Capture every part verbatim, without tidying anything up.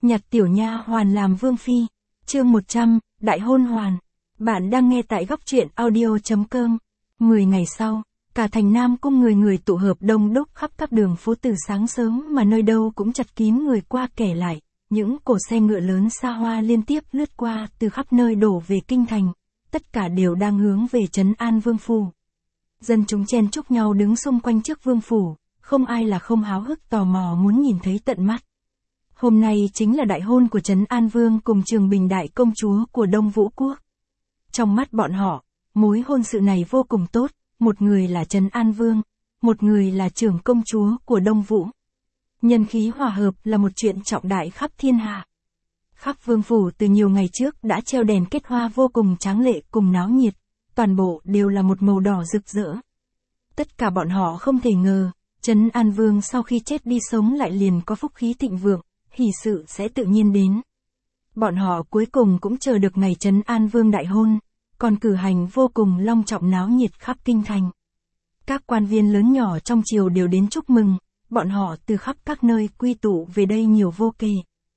Nhặt tiểu nha hoàn làm vương phi. Chương một trăm, Đại hôn hoàn. Bạn đang nghe tại góc truyện audio.com. Mười ngày sau, cả thành Nam Cung người người tụ hợp đông đúc khắp các đường phố từ sáng sớm mà nơi đâu cũng chật kín người qua kẻ lại. Những cỗ xe ngựa lớn xa hoa liên tiếp lướt qua từ khắp nơi đổ về kinh thành. Tất cả đều đang hướng về trấn An Vương phủ. Dân chúng chen chúc nhau đứng xung quanh trước vương phủ, không ai là không háo hức tò mò muốn nhìn thấy tận mắt. Hôm nay chính là đại hôn của Trấn An Vương cùng Trường Bình đại công chúa của Đông Vũ Quốc. Trong mắt bọn họ, mối hôn sự này vô cùng tốt, một người là Trấn An Vương, một người là trưởng công chúa của Đông Vũ. Nhân khí hòa hợp là một chuyện trọng đại khắp thiên hạ. Khắp vương phủ từ nhiều ngày trước đã treo đèn kết hoa vô cùng tráng lệ cùng náo nhiệt, toàn bộ đều là một màu đỏ rực rỡ. Tất cả bọn họ không thể ngờ, Trấn An Vương sau khi chết đi sống lại liền có phúc khí thịnh vượng, hỷ sự sẽ tự nhiên đến. Bọn họ cuối cùng cũng chờ được ngày Trấn An Vương đại hôn, còn cử hành vô cùng long trọng náo nhiệt khắp kinh thành. Các quan viên lớn nhỏ trong triều đều đến chúc mừng, bọn họ từ khắp các nơi quy tụ về đây nhiều vô kể.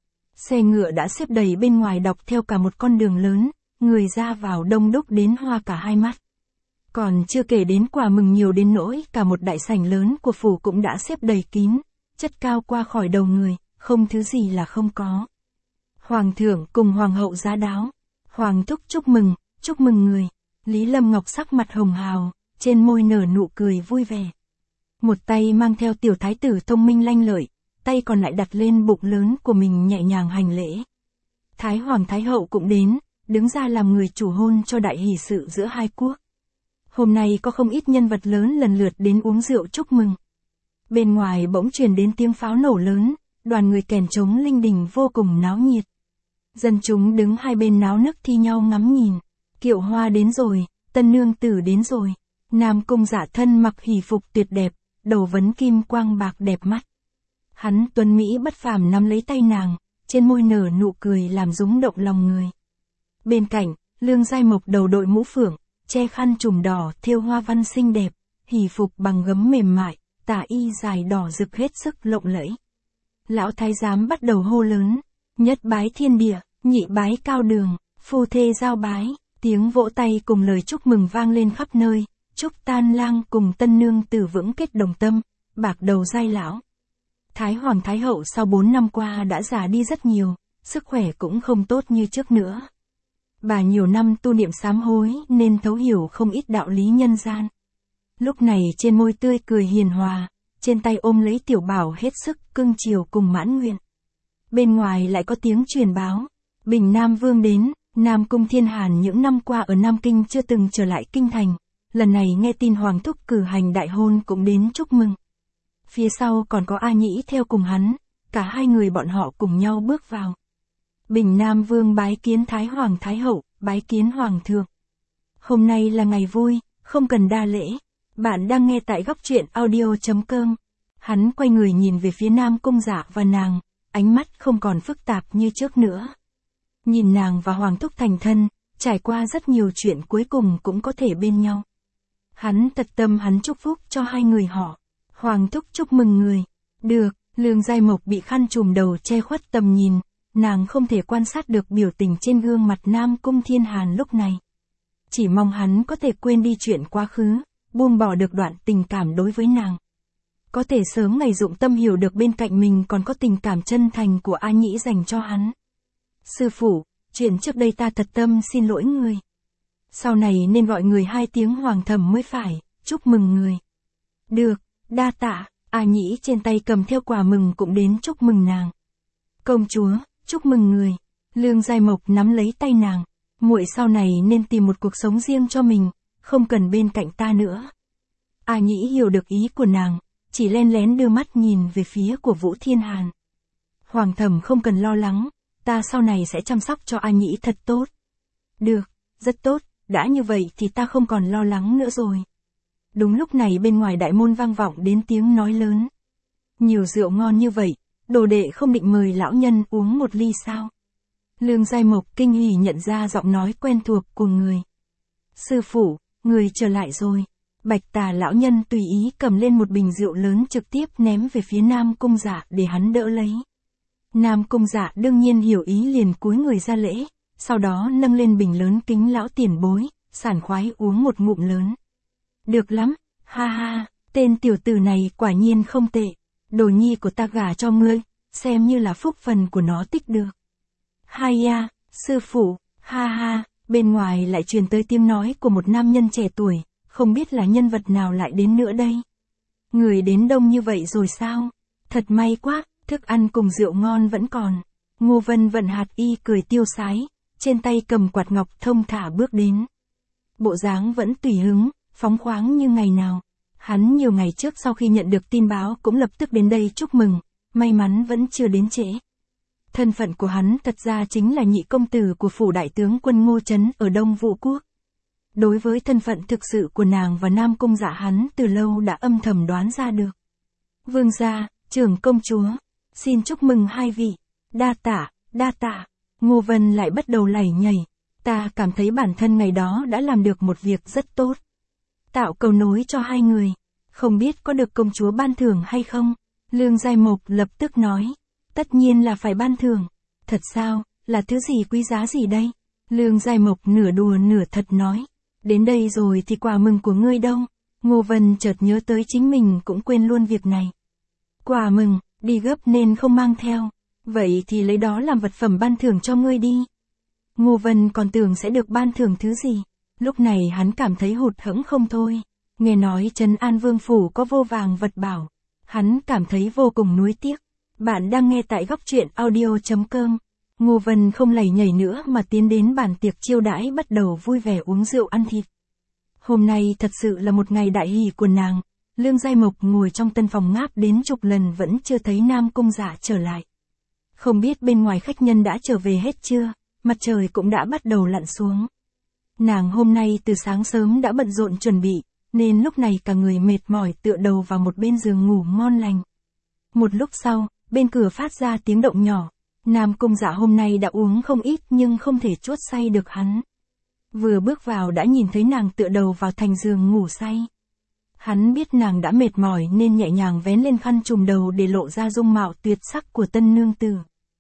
Xe ngựa đã xếp đầy bên ngoài dọc theo cả một con đường lớn, người ra vào đông đúc đến hoa cả hai mắt. Còn chưa kể đến quà mừng nhiều đến nỗi cả một đại sảnh lớn của phủ cũng đã xếp đầy kín, chất cao qua khỏi đầu người, không thứ gì là không có. Hoàng thượng cùng hoàng hậu giá đáo, hoàng thúc chúc mừng, chúc mừng người. Lý Lâm Ngọc sắc mặt hồng hào, trên môi nở nụ cười vui vẻ. Một tay mang theo tiểu thái tử thông minh lanh lợi, tay còn lại đặt lên bụng lớn của mình nhẹ nhàng hành lễ. Thái hoàng thái hậu cũng đến, đứng ra làm người chủ hôn cho đại hỷ sự giữa hai quốc. Hôm nay có không ít nhân vật lớn lần lượt đến uống rượu chúc mừng. Bên ngoài bỗng truyền đến tiếng pháo nổ lớn, đoàn người kèn trống linh đình vô cùng náo nhiệt. Dân chúng đứng hai bên náo nức thi nhau ngắm nhìn. Kiệu hoa đến rồi, tân nương tử đến rồi. Nam Cung Dạ thân mặc hỷ phục tuyệt đẹp, đầu vấn kim quang bạc đẹp mắt. Hắn tuấn mỹ bất phàm nắm lấy tay nàng, trên môi nở nụ cười làm rúng động lòng người. Bên cạnh, Lương Giai Mộc đầu đội mũ phượng, che khăn trùm đỏ thêu hoa văn xinh đẹp, hỷ phục bằng gấm mềm mại, tà y dài đỏ rực hết sức lộng lẫy. Lão thái giám bắt đầu hô lớn, nhất bái thiên địa, nhị bái cao đường, phu thê giao bái, tiếng vỗ tay cùng lời chúc mừng vang lên khắp nơi, chúc Tan Lang cùng tân nương tử vững kết đồng tâm, bạc đầu giai lão. Thái hoàng thái hậu sau bốn năm qua đã già đi rất nhiều, sức khỏe cũng không tốt như trước nữa. Bà nhiều năm tu niệm sám hối nên thấu hiểu không ít đạo lý nhân gian. Lúc này trên môi tươi cười hiền hòa, trên tay ôm lấy tiểu bảo hết sức cưng chiều cùng mãn nguyện. Bên ngoài lại có tiếng truyền báo, Bình Nam Vương đến. Nam Cung Thiên Hàn những năm qua ở Nam Kinh chưa từng trở lại kinh thành, lần này nghe tin hoàng thúc cử hành đại hôn cũng đến chúc mừng. Phía sau còn có A Nhĩ theo cùng hắn, cả hai người bọn họ cùng nhau bước vào. Bình Nam Vương bái kiến Thái Hoàng Thái Hậu, bái kiến Hoàng thượng. Hôm nay là ngày vui, không cần đa lễ. Bạn đang nghe tại góc truyện audio.com. Hắn quay người nhìn về phía Nam Cung Dạ và nàng, ánh mắt không còn phức tạp như trước nữa. Nhìn nàng và Hoàng thúc thành thân, trải qua rất nhiều chuyện cuối cùng cũng có thể bên nhau. Hắn tật tâm hắn chúc phúc cho hai người họ. Hoàng thúc chúc mừng người. Được, Lương Giai Mộc bị khăn trùm đầu che khuất tầm nhìn, nàng không thể quan sát được biểu tình trên gương mặt Nam Cung Thiên Hàn lúc này. Chỉ mong hắn có thể quên đi chuyện quá khứ, buông bỏ được đoạn tình cảm đối với nàng. Có thể sớm ngày dụng tâm hiểu được bên cạnh mình còn có tình cảm chân thành của A Nhĩ dành cho hắn. Sư phụ, chuyện trước đây ta thật tâm xin lỗi người. Sau này nên gọi người hai tiếng hoàng thẩm mới phải, chúc mừng người. Được, đa tạ. A Nhĩ trên tay cầm theo quà mừng cũng đến chúc mừng nàng. Công chúa, chúc mừng người. Lương Giai Mộc nắm lấy tay nàng, muội sau này nên tìm một cuộc sống riêng cho mình, không cần bên cạnh ta nữa. A Nhĩ hiểu được ý của nàng, chỉ len lén đưa mắt nhìn về phía của Vũ Thiên Hàn. Hoàng thẩm không cần lo lắng, ta sau này sẽ chăm sóc cho A Nhĩ thật tốt. Được, rất tốt, đã như vậy thì ta không còn lo lắng nữa rồi. Đúng lúc này bên ngoài đại môn vang vọng đến tiếng nói lớn. Nhiều rượu ngon như vậy, đồ đệ không định mời lão nhân uống một ly sao? Lương Giai Mộc kinh hỉ nhận ra giọng nói quen thuộc của người. Sư phụ, người trở lại rồi. Bạch Tà lão nhân tùy ý cầm lên một bình rượu lớn trực tiếp ném về phía Nam Cung Dạ để hắn đỡ lấy. Nam Cung Dạ đương nhiên hiểu ý liền cúi người ra lễ, sau đó nâng lên bình lớn kính lão tiền bối, sảng khoái uống một ngụm lớn. Được lắm, ha ha, tên tiểu tử này quả nhiên không tệ, đồ nhi của ta gả cho ngươi, xem như là phúc phần của nó tích được. Hai ya, sư phụ, ha ha, bên ngoài lại truyền tới tiếng nói của một nam nhân trẻ tuổi, không biết là nhân vật nào lại đến nữa đây. Người đến đông như vậy rồi sao? Thật may quá, thức ăn cùng rượu ngon vẫn còn. Ngô Vân vận hạt y cười tiêu sái, trên tay cầm quạt ngọc thông thả bước đến. Bộ dáng vẫn tùy hứng, phóng khoáng như ngày nào. Hắn nhiều ngày trước sau khi nhận được tin báo cũng lập tức đến đây chúc mừng, may mắn vẫn chưa đến trễ. Thân phận của hắn thật ra chính là nhị công tử của phủ đại tướng quân Ngô Trấn ở Đông Vũ Quốc. Đối với thân phận thực sự của nàng và Nam Cung Dạ hắn từ lâu đã âm thầm đoán ra được. Vương gia, trưởng công chúa, xin chúc mừng hai vị, đa tạ, đa tạ. Ngô Vân lại bắt đầu lảy nhảy, ta cảm thấy bản thân ngày đó đã làm được một việc rất tốt. Tạo cầu nối cho hai người, không biết có được công chúa ban thưởng hay không? Lương Giai Mộc lập tức nói, tất nhiên là phải ban thưởng. Thật sao, là thứ gì quý giá gì đây? Lương Giai Mộc nửa đùa nửa thật nói, đến đây rồi thì quà mừng của ngươi đâu? Ngô Vân chợt nhớ tới chính mình cũng quên luôn việc này. Quà mừng, đi gấp nên không mang theo, vậy thì lấy đó làm vật phẩm ban thưởng cho ngươi đi. Ngô Vân còn tưởng sẽ được ban thưởng thứ gì, lúc này hắn cảm thấy hụt hẫng không thôi. Nghe nói Trấn An Vương phủ có vô vàng vật bảo, hắn cảm thấy vô cùng nuối tiếc. Bạn đang nghe tại góc truyện audio chấm com. Ngô Vân không lầy nhầy nữa mà tiến đến bàn tiệc chiêu đãi bắt đầu vui vẻ uống rượu ăn thịt. Hôm nay thật sự là một ngày đại hỷ của nàng. Lương Giai Mộc ngồi trong tân phòng ngáp đến chục lần vẫn chưa thấy Nam Cung Dạ trở lại. Không biết bên ngoài khách nhân đã trở về hết chưa, mặt trời cũng đã bắt đầu lặn xuống. Nàng hôm nay từ sáng sớm đã bận rộn chuẩn bị, nên lúc này cả người mệt mỏi tựa đầu vào một bên giường ngủ ngon lành. Một lúc sau, bên cửa phát ra tiếng động nhỏ. Nam Cung Dạ hôm nay đã uống không ít nhưng không thể chuốt say được hắn. Vừa bước vào đã nhìn thấy nàng tựa đầu vào thành giường ngủ say. Hắn biết nàng đã mệt mỏi nên nhẹ nhàng vén lên khăn trùm đầu để lộ ra dung mạo tuyệt sắc của tân nương tử.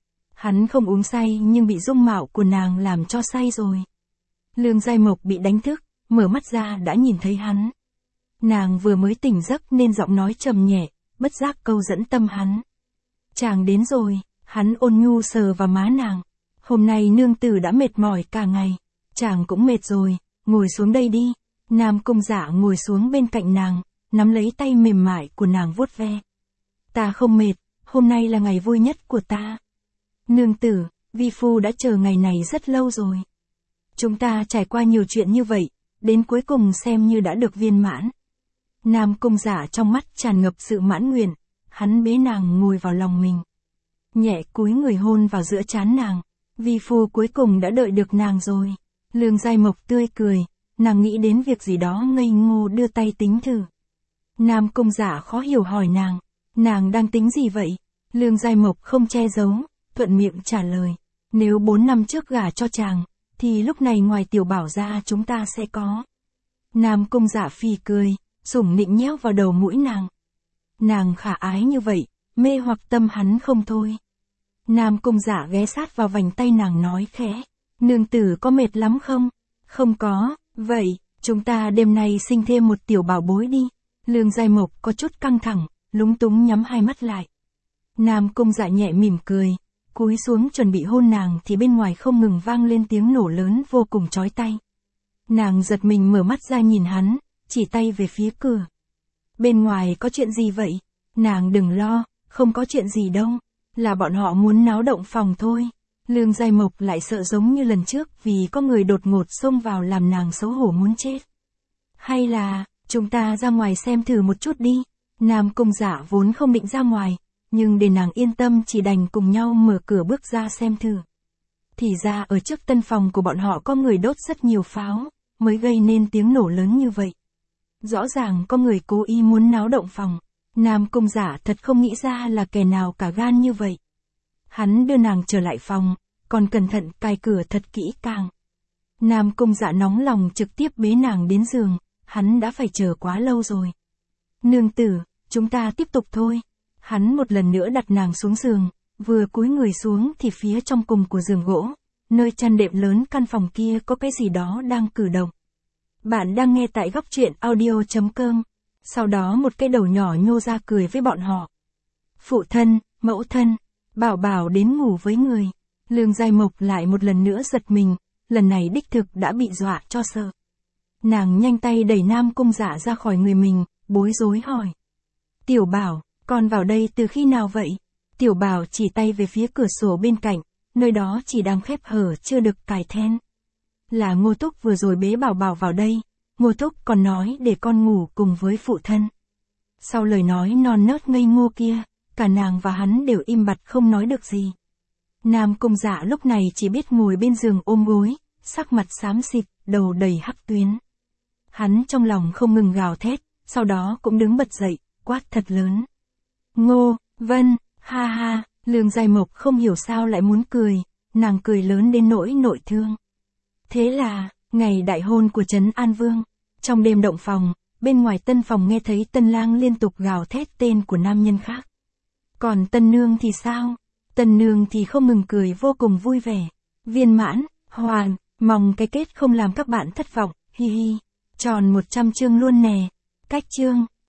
Hắn không uống say nhưng bị dung mạo của nàng làm cho say rồi. Lương Giai Mộc bị đánh thức, mở mắt ra đã nhìn thấy hắn. Nàng vừa mới tỉnh giấc nên giọng nói trầm nhẹ, bất giác câu dẫn tâm hắn. Chàng đến rồi, hắn ôn nhu sờ vào má nàng. Hôm nay nương tử đã mệt mỏi cả ngày, chàng cũng mệt rồi, ngồi xuống đây đi. Nam Cung Dạ ngồi xuống bên cạnh nàng, nắm lấy tay mềm mại của nàng vuốt ve. Ta không mệt, hôm nay là ngày vui nhất của ta. Nương tử, vi phu đã chờ ngày này rất lâu rồi. Chúng ta trải qua nhiều chuyện như vậy, đến cuối cùng xem như đã được viên mãn. Nam Cung Dạ trong mắt tràn ngập sự mãn nguyện, hắn bế nàng ngồi vào lòng mình. Nhẹ cúi người hôn vào giữa trán nàng, vi phu cuối cùng đã đợi được nàng rồi. Lương Giai Mộc tươi cười, nàng nghĩ đến việc gì đó ngây ngô đưa tay tính thử. Nam Cung Dạ khó hiểu hỏi nàng, nàng đang tính gì vậy? Lương Giai Mộc không che giấu, thuận miệng trả lời, nếu bốn năm trước gả cho chàng, thì lúc này ngoài tiểu bảo ra chúng ta sẽ có. Nam Cung Dạ phì cười, sủng nịnh nhéo vào đầu mũi nàng. Nàng khả ái như vậy, mê hoặc tâm hắn không thôi. Nam Cung Dạ ghé sát vào vành tay nàng nói khẽ, nương tử có mệt lắm không? Không có, vậy, chúng ta đêm nay sinh thêm một tiểu bảo bối đi. Lương Giai Mộc có chút căng thẳng, lúng túng nhắm hai mắt lại. Nam Cung Dạ nhẹ mỉm cười, cúi xuống chuẩn bị hôn nàng thì bên ngoài không ngừng vang lên tiếng nổ lớn vô cùng chói tai. Nàng giật mình mở mắt ra nhìn hắn, chỉ tay về phía cửa. Bên ngoài có chuyện gì vậy? Nàng đừng lo, không có chuyện gì đâu, là bọn họ muốn náo động phòng thôi. Lương Giai Mộc lại sợ giống như lần trước vì có người đột ngột xông vào làm nàng xấu hổ muốn chết. Hay là, chúng ta ra ngoài xem thử một chút đi. Nam Cung Dạ vốn không định ra ngoài, nhưng để nàng yên tâm chỉ đành cùng nhau mở cửa bước ra xem thử. Thì ra ở trước tân phòng của bọn họ có người đốt rất nhiều pháo, mới gây nên tiếng nổ lớn như vậy. Rõ ràng có người cố ý muốn náo động phòng. Nam Cung Dạ thật không nghĩ ra là kẻ nào cả gan như vậy. Hắn đưa nàng trở lại phòng, còn cẩn thận cài cửa thật kỹ càng. Nam Cung Dạ nóng lòng trực tiếp bế nàng đến giường, hắn đã phải chờ quá lâu rồi. Nương tử, chúng ta tiếp tục thôi. Hắn một lần nữa đặt nàng xuống giường, vừa cúi người xuống thì phía trong cùng của giường gỗ, nơi chăn đệm lớn căn phòng kia có cái gì đó đang cử động. Bạn đang nghe tại góc truyện audio.com. Sau đó một cái đầu nhỏ nhô ra cười với bọn họ. Phụ thân, mẫu thân, bảo bảo đến ngủ với người. Lương Giai Mộc lại một lần nữa giật mình, lần này đích thực đã bị dọa cho sợ. Nàng nhanh tay đẩy Nam Cung Dạ ra khỏi người mình, bối rối hỏi. Tiểu Bảo, con vào đây từ khi nào vậy? Tiểu Bảo chỉ tay về phía cửa sổ bên cạnh, nơi đó chỉ đang khép hở chưa được cài then. Là Ngô Túc vừa rồi bế Bảo Bảo vào đây, Ngô Túc còn nói để con ngủ cùng với phụ thân. Sau lời nói non nớt ngây ngô kia, cả nàng và hắn đều im bặt không nói được gì. Nam Cung Dạ lúc này chỉ biết ngồi bên giường ôm gối, sắc mặt xám xịt, đầu đầy hắc tuyến. Hắn trong lòng không ngừng gào thét, sau đó cũng đứng bật dậy, quát thật lớn. Ngô, Vân, ha ha, Lương Giai Mộc không hiểu sao lại muốn cười, nàng cười lớn đến nỗi nội thương. Thế là, ngày đại hôn của Trấn An Vương, trong đêm động phòng, bên ngoài tân phòng nghe thấy tân lang liên tục gào thét tên của nam nhân khác. Còn tân nương thì sao? Tân nương thì không ngừng cười vô cùng vui vẻ. Viên mãn, hoàn, mong cái kết không làm các bạn thất vọng, hi hi. Tròn một trăm chương luôn nè. Cách chương.